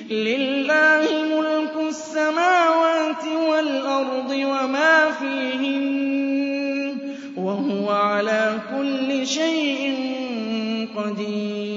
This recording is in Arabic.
لِلَّهِ مُلْكُ السَّمَاوَاتِ وَالْأَرْضِ وَمَا فِيهِنَّ ۚ وَهُوَ عَلَىٰ كُلِّ شَيْءٍ قَدِيرٌ